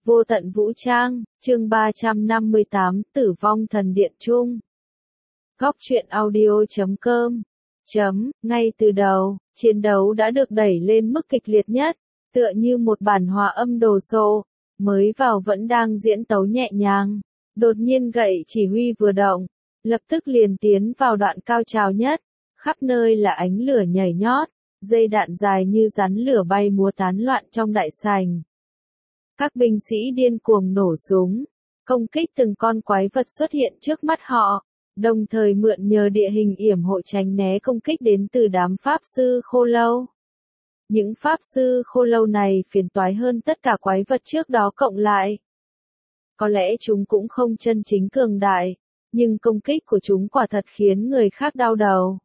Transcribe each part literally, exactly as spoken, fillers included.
Vô tận vũ trang, chương ba trăm năm mươi tám, Tử vong thần điện chung. Góc truyện audio chấm com. Chấm, ngay từ đầu, chiến đấu đã được đẩy lên mức kịch liệt nhất, tựa như một bản hòa âm đồ sộ, mới vào vẫn đang diễn tấu nhẹ nhàng. Đột nhiên gậy chỉ huy vừa động, lập tức liền tiến vào đoạn cao trào nhất, khắp nơi là ánh lửa nhảy nhót, dây đạn dài như rắn lửa bay múa tán loạn trong đại sảnh. Các binh sĩ điên cuồng nổ súng, công kích từng con quái vật xuất hiện trước mắt họ, đồng thời mượn nhờ địa hình yểm hộ tránh né công kích đến từ đám pháp sư khô lâu. Những pháp sư khô lâu này phiền toái hơn tất cả quái vật trước đó cộng lại. Có lẽ chúng cũng không chân chính cường đại, nhưng công kích của chúng quả thật khiến người khác đau đầu.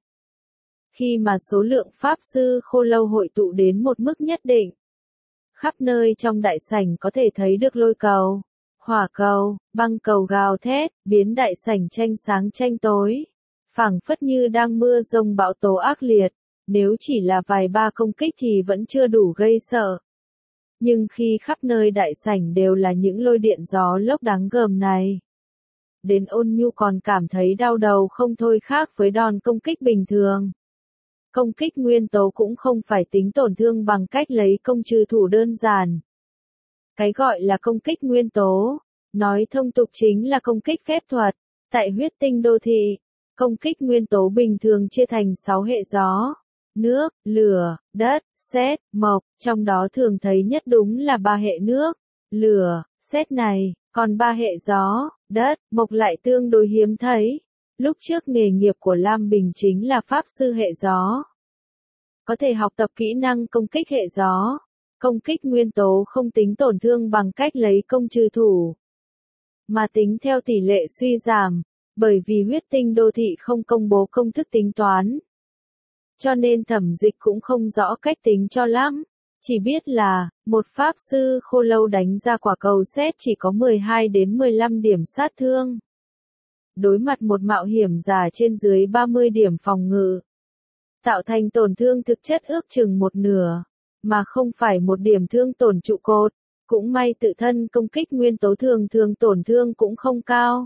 Khi mà số lượng pháp sư khô lâu hội tụ đến một mức nhất định, khắp nơi trong đại sảnh có thể thấy được lôi cầu, hỏa cầu, băng cầu gào thét, biến đại sảnh tranh sáng tranh tối, phảng phất như đang mưa rông bão tố ác liệt, nếu chỉ là vài ba công kích thì vẫn chưa đủ gây sợ. Nhưng khi khắp nơi đại sảnh đều là những lôi điện gió lốc đáng gờm này, đến Ôn Nhu còn cảm thấy đau đầu không thôi, khác với đòn công kích bình thường. Công kích nguyên tố cũng không phải tính tổn thương bằng cách lấy công trừ thủ đơn giản. Cái gọi là công kích nguyên tố, nói thông tục chính là công kích phép thuật. Tại huyết tinh đô thị, công kích nguyên tố bình thường chia thành sáu hệ gió, nước, lửa, đất, sét, mộc, trong đó thường thấy nhất đúng là ba hệ nước, lửa, sét này, còn ba hệ gió, đất, mộc lại tương đối hiếm thấy. Lúc trước nghề nghiệp của Lam Bình chính là pháp sư hệ gió. Có thể học tập kỹ năng công kích hệ gió. Công kích nguyên tố không tính tổn thương bằng cách lấy công trừ thủ, mà tính theo tỷ lệ suy giảm, bởi vì huyết tinh đô thị không công bố công thức tính toán. Cho nên Thẩm Dịch cũng không rõ cách tính cho lắm. Chỉ biết là, một pháp sư khô lâu đánh ra quả cầu sét chỉ có mười hai đến mười lăm điểm sát thương. Đối mặt một mạo hiểm giả trên dưới ba mươi điểm phòng ngự, tạo thành tổn thương thực chất ước chừng một nửa, mà không phải một điểm thương tổn trụ cột. Cũng may tự thân công kích nguyên tố thường thường tổn thương cũng không cao.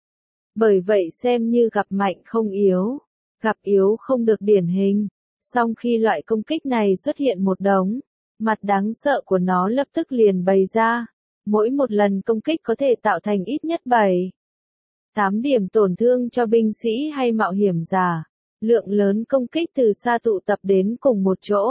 Bởi vậy xem như gặp mạnh không yếu, gặp yếu không được điển hình. Song khi loại công kích này xuất hiện một đống, mặt đáng sợ của nó lập tức liền bày ra. Mỗi một lần công kích có thể tạo thành ít nhất bảy, tám điểm tổn thương cho binh sĩ hay mạo hiểm giả. Lượng lớn công kích từ xa tụ tập đến cùng một chỗ.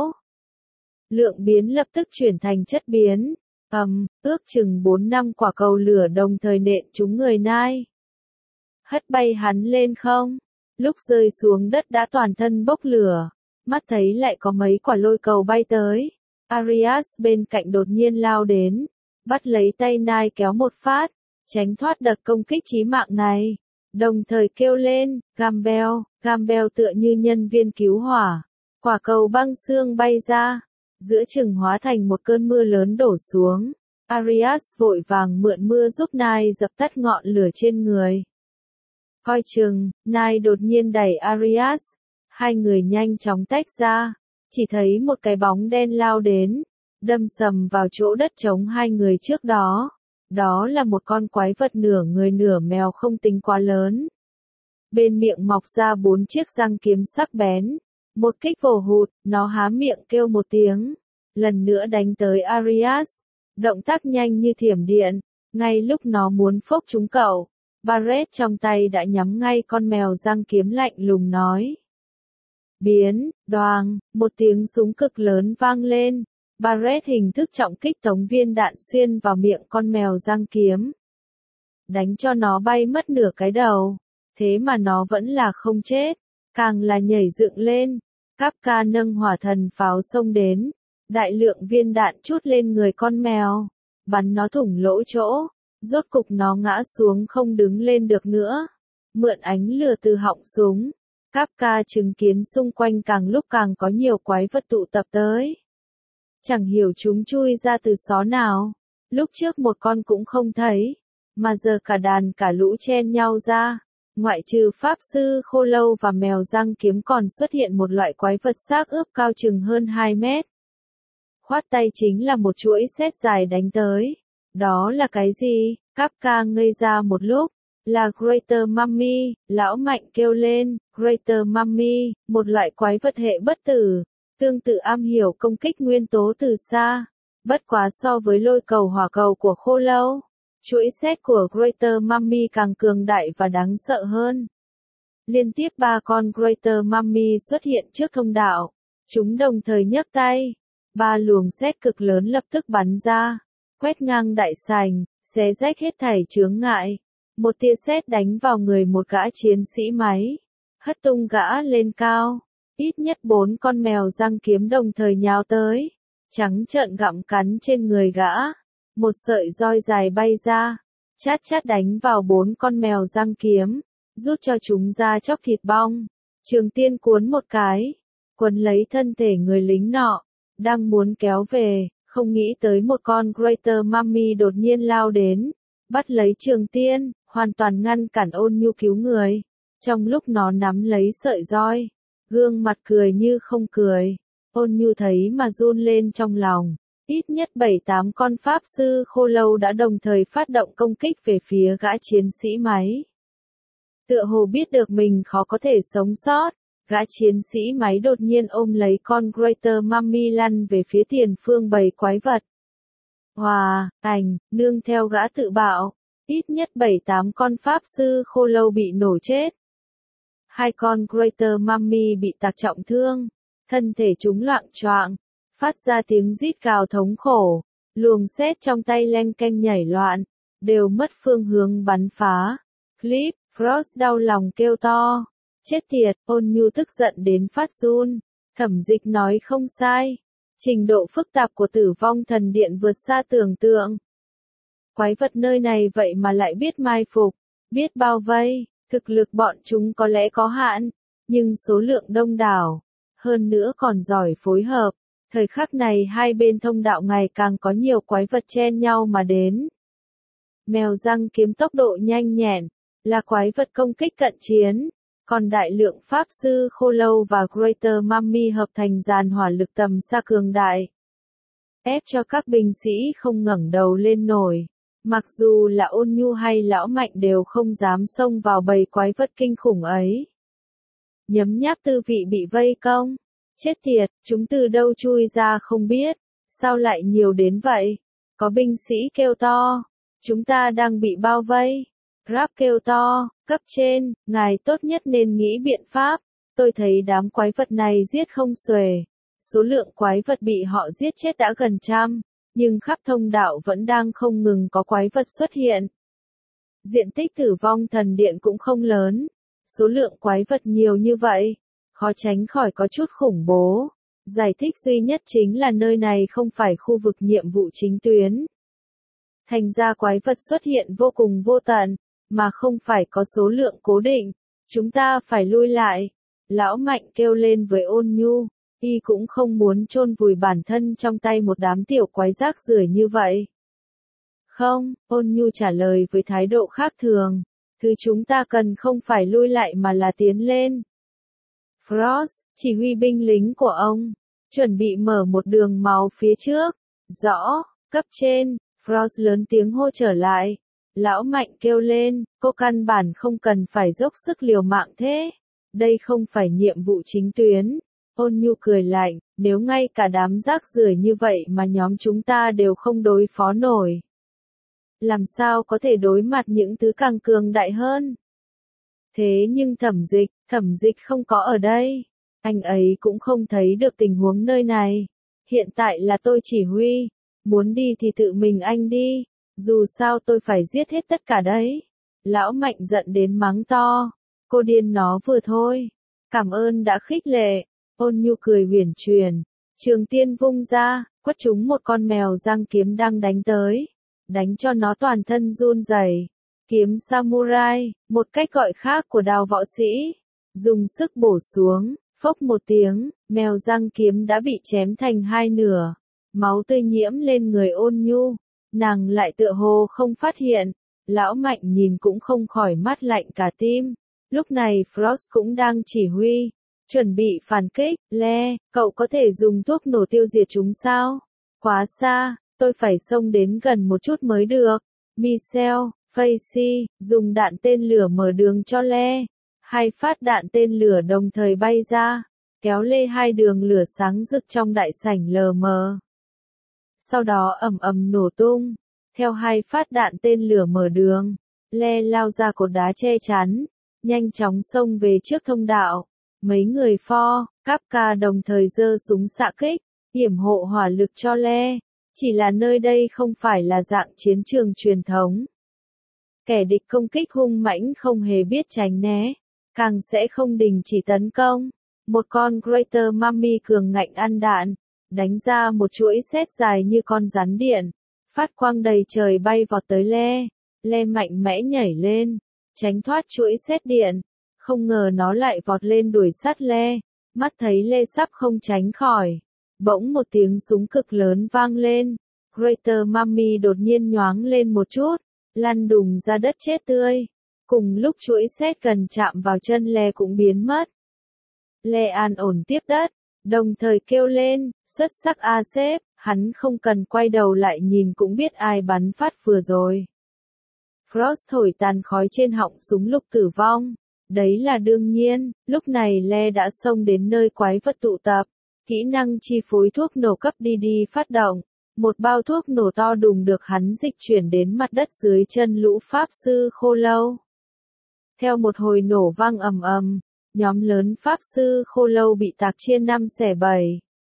Lượng biến lập tức chuyển thành chất biến. Ầm, um, ước chừng bốn năm quả cầu lửa đồng thời nện trúng người Nai. Hất bay hắn lên không. Lúc rơi xuống đất đã toàn thân bốc lửa. Mắt thấy lại có mấy quả lôi cầu bay tới. Arias bên cạnh đột nhiên lao đến. Bắt lấy tay Nai kéo một phát. Tránh thoát đợt công kích chí mạng này. Đồng thời kêu lên, Gambel, Gambel tựa như nhân viên cứu hỏa. Quả cầu băng xương bay ra, giữa chừng hóa thành một cơn mưa lớn đổ xuống. Arias vội vàng mượn mưa giúp Nai dập tắt ngọn lửa trên người. Coi chừng, Nai đột nhiên đẩy Arias. Hai người nhanh chóng tách ra. Chỉ thấy một cái bóng đen lao đến, đâm sầm vào chỗ đất trống hai người trước đó. Đó là một con quái vật nửa người nửa mèo không tính quá lớn. Bên miệng mọc ra bốn chiếc răng kiếm sắc bén. Một kích vồ hụt, nó há miệng kêu một tiếng. Lần nữa đánh tới Arias. Động tác nhanh như thiểm điện. Ngay lúc nó muốn phốc trúng cậu, Barret trong tay đã nhắm ngay con mèo răng kiếm lạnh lùng nói. Biến, đoàng, một tiếng súng cực lớn vang lên. Barret hình thức trọng kích tống viên đạn xuyên vào miệng con mèo răng kiếm. Đánh cho nó bay mất nửa cái đầu. Thế mà nó vẫn là không chết. Càng là nhảy dựng lên. Kafka nâng hỏa thần pháo xông đến. Đại lượng viên đạn trút lên người con mèo. Bắn nó thủng lỗ chỗ. Rốt cục nó ngã xuống không đứng lên được nữa. Mượn ánh lửa từ họng súng. Kafka chứng kiến xung quanh càng lúc càng có nhiều quái vật tụ tập tới. Chẳng hiểu chúng chui ra từ xó nào. Lúc trước một con cũng không thấy. Mà giờ cả đàn cả lũ chen nhau ra. Ngoại trừ pháp sư khô lâu và mèo răng kiếm còn xuất hiện một loại quái vật xác ướp cao chừng hơn hai mét. Khoát tay chính là một chuỗi sét dài đánh tới. Đó là cái gì? Kafka ngây ra một lúc. Là Greater Mummy, lão Mạnh kêu lên, Greater Mummy, một loại quái vật hệ bất tử, tương tự am hiểu công kích nguyên tố từ xa. Bất quá so với lôi cầu hỏa cầu của khô lâu, chuỗi xét của Greater Mummy càng cường đại và đáng sợ hơn. Liên tiếp ba con Greater Mummy xuất hiện trước thông đạo. Chúng đồng thời nhấc tay. Ba luồng sét cực lớn lập tức bắn ra, quét ngang đại sảnh, xé rách hết thảy chướng ngại. Một tia sét đánh vào người một gã chiến sĩ máy, hất tung gã lên cao. Ít nhất bốn con mèo răng kiếm đồng thời nhào tới, trắng trợn gặm cắn trên người gã. Một sợi roi dài bay ra, chát chát đánh vào bốn con mèo răng kiếm, rút cho chúng ra chóc thịt bong. Trường tiên cuốn một cái, quấn lấy thân thể người lính nọ, đang muốn kéo về, không nghĩ tới một con Greater Mummy đột nhiên lao đến, bắt lấy trường tiên, hoàn toàn ngăn cản Ôn Nhu cứu người. Trong lúc nó nắm lấy sợi roi, gương mặt cười như không cười. Ôn Nhu thấy mà run lên trong lòng. Ít nhất bảy tám con pháp sư khô lâu đã đồng thời phát động công kích về phía gã chiến sĩ máy. Tựa hồ biết được mình khó có thể sống sót, gã chiến sĩ máy đột nhiên ôm lấy con Greater Mummy lăn về phía tiền phương bầy quái vật. Hòa, ảnh, nương theo gã tự bạo, ít nhất bảy tám con pháp sư khô lâu bị nổ chết. Hai con Greater Mummy bị tạc trọng thương, thân thể chúng loạng choạng, phát ra tiếng rít gào thống khổ, luồng sét trong tay leng keng nhảy loạn, đều mất phương hướng bắn phá. Clip, Frost đau lòng kêu to, chết tiệt, Ôn Nhu tức giận đến phát run. Thẩm Dịch nói không sai, trình độ phức tạp của Tử Vong Thần Điện vượt xa tưởng tượng. Quái vật nơi này vậy mà lại biết mai phục, biết bao vây, thực lực bọn chúng có lẽ có hạn, nhưng số lượng đông đảo, hơn nữa còn giỏi phối hợp. Thời khắc này hai bên thông đạo ngày càng có nhiều quái vật chen nhau mà đến. Mèo răng kiếm tốc độ nhanh nhẹn, là quái vật công kích cận chiến, còn đại lượng pháp sư khô lâu và Greater Mummy hợp thành dàn hỏa lực tầm xa cường đại, ép cho các binh sĩ không ngẩng đầu lên nổi. Mặc dù là Ôn Nhu hay lão Mạnh đều không dám xông vào bầy quái vật kinh khủng ấy. Nhấm nháp tư vị bị vây công. Chết tiệt, chúng từ đâu chui ra không biết, sao lại nhiều đến vậy? Có binh sĩ kêu to, chúng ta đang bị bao vây. Rap kêu to, cấp trên, ngài tốt nhất nên nghĩ biện pháp. Tôi thấy đám quái vật này giết không xuể. Số lượng quái vật bị họ giết chết đã gần trăm, nhưng khắp thông đạo vẫn đang không ngừng có quái vật xuất hiện. Diện tích Tử Vong Thần Điện cũng không lớn, số lượng quái vật nhiều như vậy, khó tránh khỏi có chút khủng bố. Giải thích duy nhất chính là nơi này không phải khu vực nhiệm vụ chính tuyến. Thành ra quái vật xuất hiện vô cùng vô tận, mà không phải có số lượng cố định. Chúng ta phải lui lại. Lão Mạnh kêu lên với Ôn Nhu, y cũng không muốn chôn vùi bản thân trong tay một đám tiểu quái rác rưởi như vậy. Không, Ôn Nhu trả lời với thái độ khác thường. Thứ chúng ta cần không phải lui lại mà là tiến lên. Frost, chỉ huy binh lính của ông, chuẩn bị mở một đường máu phía trước. Rõ, cấp trên, Frost lớn tiếng hô trở lại. Lão Mạnh kêu lên, cô căn bản không cần phải dốc sức liều mạng thế. Đây không phải nhiệm vụ chính tuyến. Ôn Nhu cười lạnh, nếu ngay cả đám rác rưởi như vậy mà nhóm chúng ta đều không đối phó nổi. Làm sao có thể đối mặt những thứ càng cường đại hơn? Thế nhưng Thẩm Dịch, Thẩm Dịch không có ở đây. Anh ấy cũng không thấy được tình huống nơi này. Hiện tại là tôi chỉ huy. Muốn đi thì tự mình anh đi. Dù sao tôi phải giết hết tất cả đấy. Lão Mạnh giận đến mắng to. Cô điên nó vừa thôi. Cảm ơn đã khích lệ. Ôn Nhu cười huyền truyền. Trường tiên vung ra, quất trúng một con mèo răng kiếm đang đánh tới. Đánh cho nó toàn thân run rẩy. Kiếm samurai, một cách gọi khác của đào võ sĩ. Dùng sức bổ xuống, phốc một tiếng, mèo răng kiếm đã bị chém thành hai nửa. Máu tươi nhiễm lên người Ôn Nhu. Nàng lại tựa hồ không phát hiện. Lão Mạnh nhìn cũng không khỏi mắt lạnh cả tim. Lúc này Frost cũng đang chỉ huy. Chuẩn bị phản kích, Le, cậu có thể dùng thuốc nổ tiêu diệt chúng sao? Quá xa, Tôi phải xông đến gần một chút mới được. Michelle, Facey, dùng đạn tên lửa mở đường cho Le. Hai phát đạn tên lửa đồng thời bay ra, kéo lê hai đường lửa sáng rực trong đại sảnh lờ mờ. Sau đó ầm ầm nổ tung, theo hai phát đạn tên lửa mở đường, Le lao ra cột đá che chắn, nhanh chóng xông về trước thông đạo. Mấy người Pho, Kapka đồng thời giơ súng xạ kích, yểm hộ hỏa lực cho Le, chỉ là nơi đây không phải là dạng chiến trường truyền thống. Kẻ địch công kích hung mãnh không hề biết tránh né, càng sẽ không đình chỉ tấn công. Một con Greater Mummy cường ngạnh ăn đạn, đánh ra một chuỗi sét dài như con rắn điện, phát quang đầy trời bay vọt tới Le. Le mạnh mẽ nhảy lên, tránh thoát chuỗi sét điện, không ngờ nó lại vọt lên đuổi sát Le, mắt thấy Le sắp không tránh khỏi. Bỗng một tiếng súng cực lớn vang lên, Greater Mummy đột nhiên nhoáng lên một chút, lăn đùng ra đất chết tươi. Cùng lúc chuỗi sét gần chạm vào chân Le cũng biến mất. Le an ổn tiếp đất, đồng thời kêu lên, xuất sắc a sếp, hắn không cần quay đầu lại nhìn cũng biết ai bắn phát vừa rồi. Frost thổi tàn khói trên họng súng lục tử vong. Đấy là đương nhiên, lúc này Le đã xông đến nơi quái vật tụ tập. Kỹ năng chi phối thuốc nổ cấp đi đi phát động. Một bao thuốc nổ to đùng được hắn dịch chuyển đến mặt đất dưới chân lũ pháp sư khô lâu. Theo một hồi nổ vang ầm ầm, nhóm lớn pháp sư khô lâu bị tạc chia năm xẻ bảy.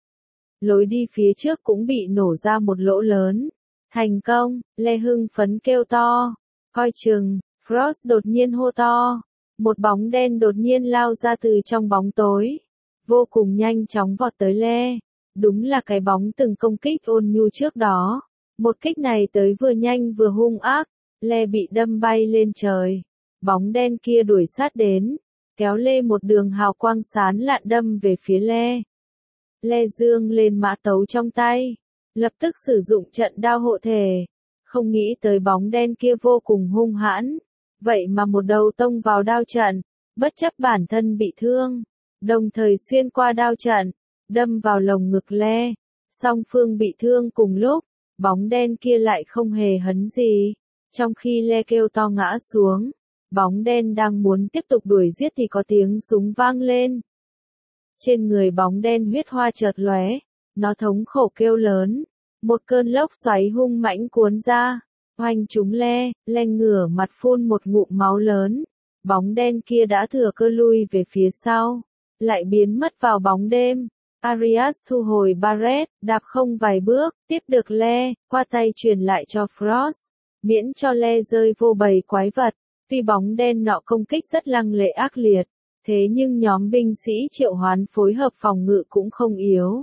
Lối đi phía trước cũng bị nổ ra một lỗ lớn. Thành công, Le hưng phấn kêu to. Coi chừng, Frost đột nhiên hô to. Một bóng đen đột nhiên lao ra từ trong bóng tối. Vô cùng nhanh chóng vọt tới Le. Đúng là cái bóng từng công kích ôn nhu trước đó. Một kích này tới vừa nhanh vừa hung ác. Le bị đâm bay lên trời. Bóng đen kia đuổi sát đến, kéo lê một đường hào quang sán lạn đâm về phía Le. Le dương lên mã tấu trong tay, lập tức sử dụng trận đao hộ thể. Không nghĩ tới bóng đen kia vô cùng hung hãn, vậy mà một đầu tông vào đao trận, bất chấp bản thân bị thương, đồng thời xuyên qua đao trận, đâm vào lồng ngực Le. Song phương bị thương cùng lúc, bóng đen kia lại không hề hấn gì, trong khi Le kêu to ngã xuống. Bóng đen đang muốn tiếp tục đuổi giết thì có tiếng súng vang lên. Trên người bóng đen huyết hoa chợt lóe, nó thống khổ kêu lớn. Một cơn lốc xoáy hung mãnh cuốn ra, hoành trúng Le, Le ngửa mặt phun một ngụm máu lớn. Bóng đen kia đã thừa cơ lui về phía sau, lại biến mất vào bóng đêm. Arias thu hồi Barret, đạp không vài bước, tiếp được Le, qua tay truyền lại cho Frost, miễn cho Le rơi vô bầy quái vật. Tuy bóng đen nọ công kích rất lăng lệ ác liệt, thế nhưng nhóm binh sĩ triệu hoán phối hợp phòng ngự cũng không yếu.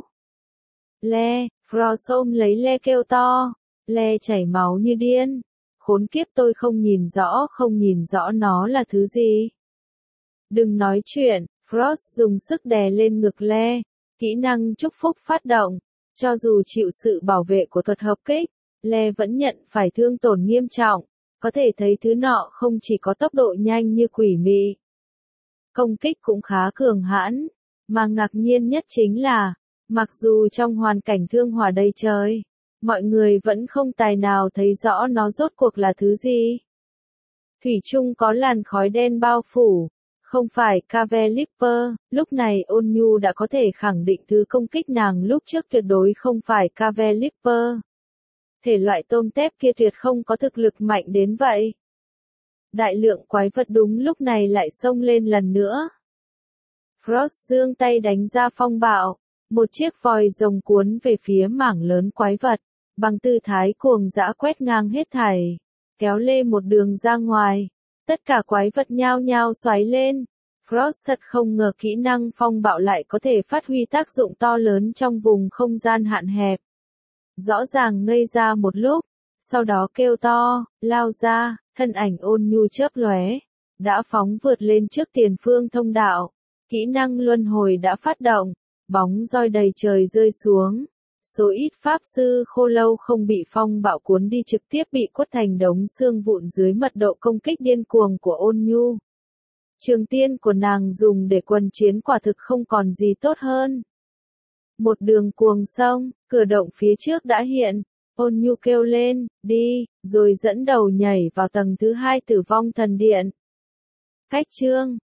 Le, Frost ôm lấy Le kêu to, Le chảy máu như điên. Khốn kiếp, tôi không nhìn rõ, không nhìn rõ nó là thứ gì. Đừng nói chuyện, Frost dùng sức đè lên ngực Le, kỹ năng chúc phúc phát động. Cho dù chịu sự bảo vệ của thuật hợp kích, Le vẫn nhận phải thương tổn nghiêm trọng. Có thể thấy thứ nọ không chỉ có tốc độ nhanh như quỷ mị, công kích cũng khá cường hãn, mà ngạc nhiên nhất chính là, mặc dù trong hoàn cảnh thương hỏa đầy trời, mọi người vẫn không tài nào thấy rõ nó rốt cuộc là thứ gì. Thủy chung có làn khói đen bao phủ, không phải Cavalier, lúc này Ôn Nhu đã có thể khẳng định thứ công kích nàng lúc trước tuyệt đối không phải Cavalier. Thể loại tôm tép kia tuyệt không có thực lực mạnh đến vậy. Đại lượng quái vật đúng lúc này lại xông lên lần nữa. Frost giương tay đánh ra phong bạo, một chiếc vòi rồng cuốn về phía mảng lớn quái vật, bằng tư thái cuồng dã quét ngang hết thảy, kéo lê một đường ra ngoài. Tất cả quái vật nhao nhao xoáy lên. Frost thật không ngờ kỹ năng phong bạo lại có thể phát huy tác dụng to lớn trong vùng không gian hạn hẹp. Rõ ràng ngây ra một lúc, sau đó kêu to, lao ra, thân ảnh Ôn Nhu chớp lóe, đã phóng vượt lên trước tiền phương thông đạo. Kỹ năng luân hồi đã phát động, bóng roi đầy trời rơi xuống. Số ít pháp sư khô lâu không bị phong bạo cuốn đi trực tiếp bị quất thành đống xương vụn dưới mật độ công kích điên cuồng của Ôn Nhu. Trường tiên của nàng dùng để quân chiến quả thực không còn gì tốt hơn. Một đường cuồng sông, cửa động phía trước đã hiện, Ôn Nhu kêu lên, đi, rồi dẫn đầu nhảy vào tầng thứ hai Tử Vong Thần Điện. Khách chương